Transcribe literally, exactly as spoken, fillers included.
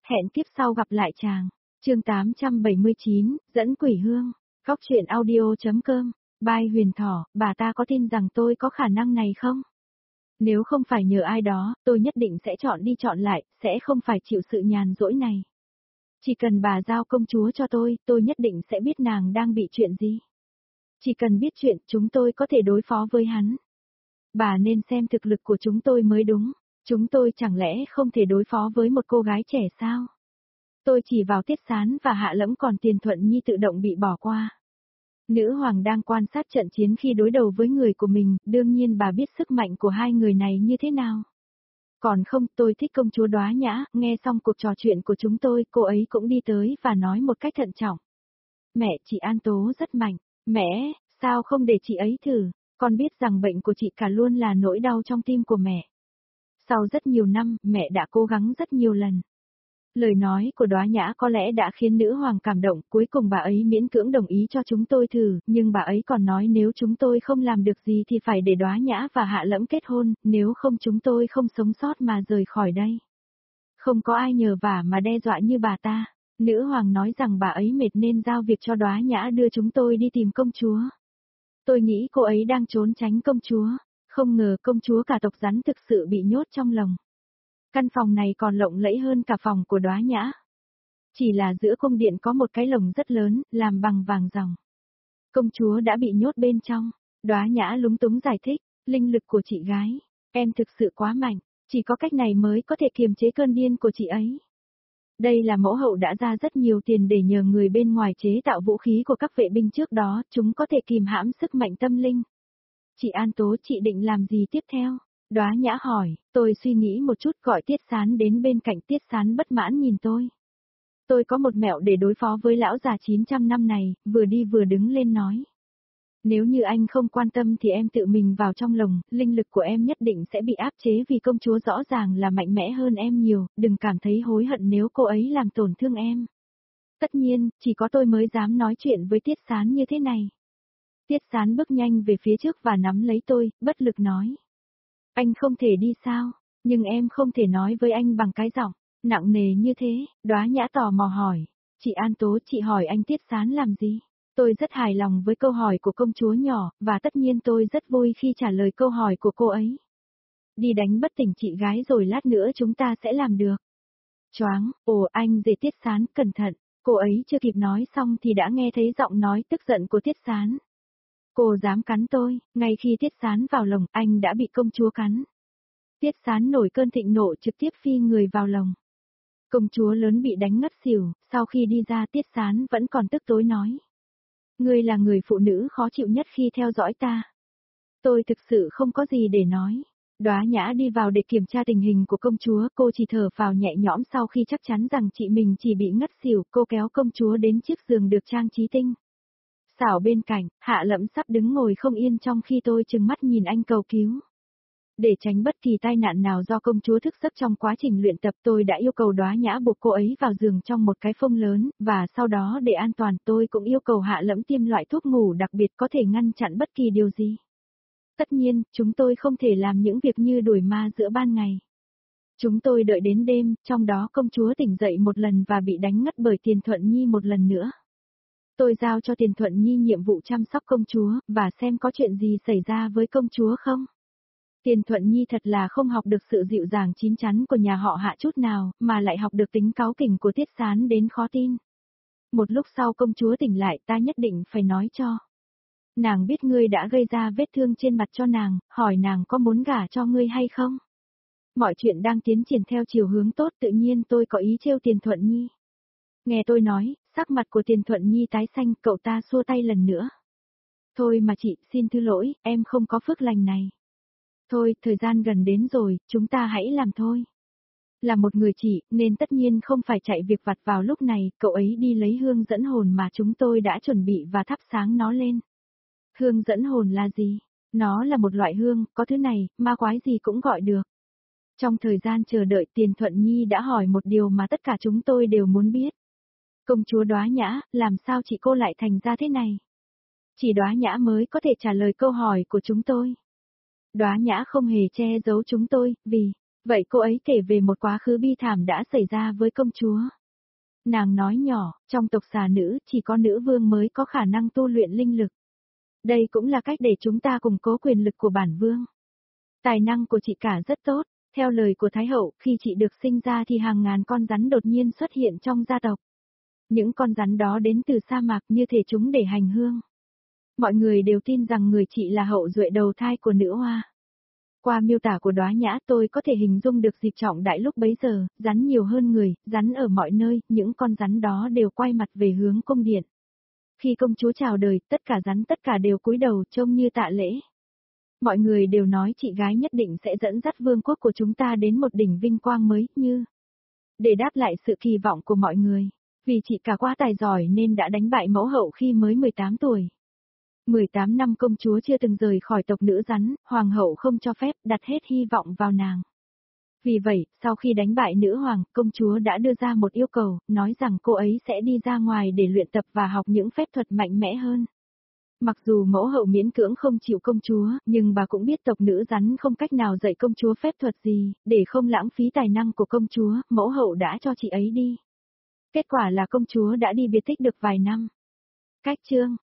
Hẹn kiếp sau gặp lại chàng. Chương tám trăm bảy mươi chín, dẫn quỷ hương. Góc truyện audio.com. Bai Huyền Thỏ, bà ta có tin rằng tôi có khả năng này không? Nếu không phải nhờ ai đó, tôi nhất định sẽ chọn đi chọn lại, sẽ không phải chịu sự nhàn rỗi này. Chỉ cần bà giao công chúa cho tôi, tôi nhất định sẽ biết nàng đang bị chuyện gì. Chỉ cần biết chuyện, chúng tôi có thể đối phó với hắn. Bà nên xem thực lực của chúng tôi mới đúng. Chúng tôi chẳng lẽ không thể đối phó với một cô gái trẻ sao? Tôi chỉ vào Tiết Sán và Hạ Lẫm, còn Tiền Thuận Nhi tự động bị bỏ qua. Nữ hoàng đang quan sát trận chiến khi đối đầu với người của mình, đương nhiên bà biết sức mạnh của hai người này như thế nào. Còn không, tôi thích công chúa Đóa Nhã. Nghe xong cuộc trò chuyện của chúng tôi, cô ấy cũng đi tới và nói một cách thận trọng. Mẹ, chị An Tố rất mạnh. Mẹ, sao không để chị ấy thử? Con biết rằng bệnh của chị cả luôn là nỗi đau trong tim của mẹ. Sau rất nhiều năm, mẹ đã cố gắng rất nhiều lần. Lời nói của Đóa Nhã có lẽ đã khiến nữ hoàng cảm động, cuối cùng bà ấy miễn cưỡng đồng ý cho chúng tôi thử, nhưng bà ấy còn nói nếu chúng tôi không làm được gì thì phải để Đóa Nhã và Hạ Lẫm kết hôn, nếu không chúng tôi không sống sót mà rời khỏi đây. Không có ai nhờ vả mà đe dọa như bà ta. Nữ hoàng nói rằng bà ấy mệt nên giao việc cho Đóa Nhã đưa chúng tôi đi tìm công chúa. Tôi nghĩ cô ấy đang trốn tránh công chúa. Không ngờ công chúa cả tộc rắn thực sự bị nhốt trong lồng. Căn phòng này còn lộng lẫy hơn cả phòng của Đóa Nhã. Chỉ là giữa cung điện có một cái lồng rất lớn, làm bằng vàng ròng. Công chúa đã bị nhốt bên trong. Đóa Nhã lúng túng giải thích, linh lực của chị gái, em thực sự quá mạnh, chỉ có cách này mới có thể kiềm chế cơn điên của chị ấy. Đây là mẫu hậu đã ra rất nhiều tiền để nhờ người bên ngoài chế tạo vũ khí của các vệ binh trước đó, chúng có thể kìm hãm sức mạnh tâm linh. Chị An Tố, chị định làm gì tiếp theo? Đóa Nhã hỏi. Tôi suy nghĩ một chút, gọi Tiết Sán đến bên cạnh. Tiết Sán bất mãn nhìn tôi. Tôi có một mẹo để đối phó với lão già chín trăm năm này, vừa đi vừa đứng lên nói. Nếu như anh không quan tâm thì em tự mình vào trong lồng, linh lực của em nhất định sẽ bị áp chế vì công chúa rõ ràng là mạnh mẽ hơn em nhiều, đừng cảm thấy hối hận nếu cô ấy làm tổn thương em. Tất nhiên, chỉ có tôi mới dám nói chuyện với Tiết Sán như thế này. Tiết Sán bước nhanh về phía trước và nắm lấy tôi, bất lực nói. Anh không thể đi sao, nhưng em không thể nói với anh bằng cái giọng nặng nề như thế. Đóa Nhã tò mò hỏi. Chị An Tố, chị hỏi anh Tiết Sán làm gì? Tôi rất hài lòng với câu hỏi của công chúa nhỏ, và tất nhiên tôi rất vui khi trả lời câu hỏi của cô ấy. Đi đánh bất tỉnh chị gái rồi lát nữa chúng ta sẽ làm được. Choáng, ồ anh dề Tiết Sán, cẩn thận. Cô ấy chưa kịp nói xong thì đã nghe thấy giọng nói tức giận của Tiết Sán. Cô dám cắn tôi, ngay khi Tiết Sán vào lồng, anh đã bị công chúa cắn. Tiết Sán nổi cơn thịnh nộ trực tiếp phi người vào lồng. Công chúa lớn bị đánh ngất xỉu, sau khi đi ra Tiết Sán vẫn còn tức tối nói. Ngươi là người phụ nữ khó chịu nhất khi theo dõi ta. Tôi thực sự không có gì để nói. Đóa Nhã đi vào để kiểm tra tình hình của công chúa, cô chỉ thở phào nhẹ nhõm sau khi chắc chắn rằng chị mình chỉ bị ngất xỉu, cô kéo công chúa đến chiếc giường được trang trí tinh xảo bên cạnh. Hạ Lẫm sắp đứng ngồi không yên trong khi tôi trừng mắt nhìn anh cầu cứu. Để tránh bất kỳ tai nạn nào do công chúa thức giấc trong quá trình luyện tập, tôi đã yêu cầu Đóa Nhã buộc cô ấy vào giường trong một cái phông lớn, và sau đó để an toàn tôi cũng yêu cầu Hạ Lẫm tiêm loại thuốc ngủ đặc biệt có thể ngăn chặn bất kỳ điều gì. Tất nhiên, chúng tôi không thể làm những việc như đuổi ma giữa ban ngày. Chúng tôi đợi đến đêm, trong đó công chúa tỉnh dậy một lần và bị đánh ngất bởi Tiền Thuận Nhi một lần nữa. Tôi giao cho Tiền Thuận Nhi nhiệm vụ chăm sóc công chúa, và xem có chuyện gì xảy ra với công chúa không. Tiền Thuận Nhi thật là không học được sự dịu dàng chín chắn của nhà họ Hạ chút nào, mà lại học được tính cáu kỉnh của Tiết Sán đến khó tin. Một lúc sau công chúa tỉnh lại, ta nhất định phải nói cho nàng biết ngươi đã gây ra vết thương trên mặt cho nàng, hỏi nàng có muốn gả cho ngươi hay không. Mọi chuyện đang tiến triển theo chiều hướng tốt, tự nhiên tôi có ý trêu Tiền Thuận Nhi. Nghe tôi nói, sắc mặt của Tiền Thuận Nhi tái xanh, cậu ta xua tay lần nữa. Thôi mà chị, xin thứ lỗi, em không có phước lành này. Thôi, thời gian gần đến rồi, chúng ta hãy làm thôi. Là một người chị, nên tất nhiên không phải chạy việc vặt vào lúc này, cậu ấy đi lấy hương dẫn hồn mà chúng tôi đã chuẩn bị và thắp sáng nó lên. Hương dẫn hồn là gì? Nó là một loại hương, có thứ này, ma quái gì cũng gọi được. Trong thời gian chờ đợi, Tiền Thuận Nhi đã hỏi một điều mà tất cả chúng tôi đều muốn biết. Công chúa Đóa Nhã, làm sao chị cô lại thành ra thế này? Chỉ Đóa Nhã mới có thể trả lời câu hỏi của chúng tôi. Đóa Nhã không hề che giấu chúng tôi, vì, Vậy cô ấy kể về một quá khứ bi thảm đã xảy ra với công chúa. Nàng nói nhỏ, trong tộc xà nữ chỉ có nữ vương mới có khả năng tu luyện linh lực. Đây cũng là cách để chúng ta củng cố quyền lực của bản vương. Tài năng của chị cả rất tốt, theo lời của Thái hậu, khi chị được sinh ra thì hàng ngàn con rắn đột nhiên xuất hiện trong gia tộc. Những con rắn đó đến từ sa mạc như thể chúng để hành hương. Mọi người đều tin rằng người chị là hậu duệ đầu thai của nữ hoa. Qua miêu tả của Đóa Nhã tôi có thể hình dung được dịp trọng đại lúc bấy giờ, rắn nhiều hơn người, rắn ở mọi nơi, những con rắn đó đều quay mặt về hướng cung điện. Khi công chúa chào đời, tất cả rắn tất cả đều cúi đầu trông như tạ lễ. Mọi người đều nói chị gái nhất định sẽ dẫn dắt vương quốc của chúng ta đến một đỉnh vinh quang mới, như để đáp lại sự kỳ vọng của mọi người. Vì chị cả quá tài giỏi nên đã đánh bại mẫu hậu khi mới mười tám tuổi. mười tám năm công chúa chưa từng rời khỏi tộc nữ rắn, hoàng hậu không cho phép đặt hết hy vọng vào nàng. Vì vậy, sau khi đánh bại nữ hoàng, công chúa đã đưa ra một yêu cầu, nói rằng cô ấy sẽ đi ra ngoài để luyện tập và học những phép thuật mạnh mẽ hơn. Mặc dù mẫu hậu miễn cưỡng không chịu công chúa, nhưng bà cũng biết tộc nữ rắn không cách nào dạy công chúa phép thuật gì, để không lãng phí tài năng của công chúa, mẫu hậu đã cho chị ấy đi. Kết quả là công chúa đã đi biệt tích được vài năm. Cách chương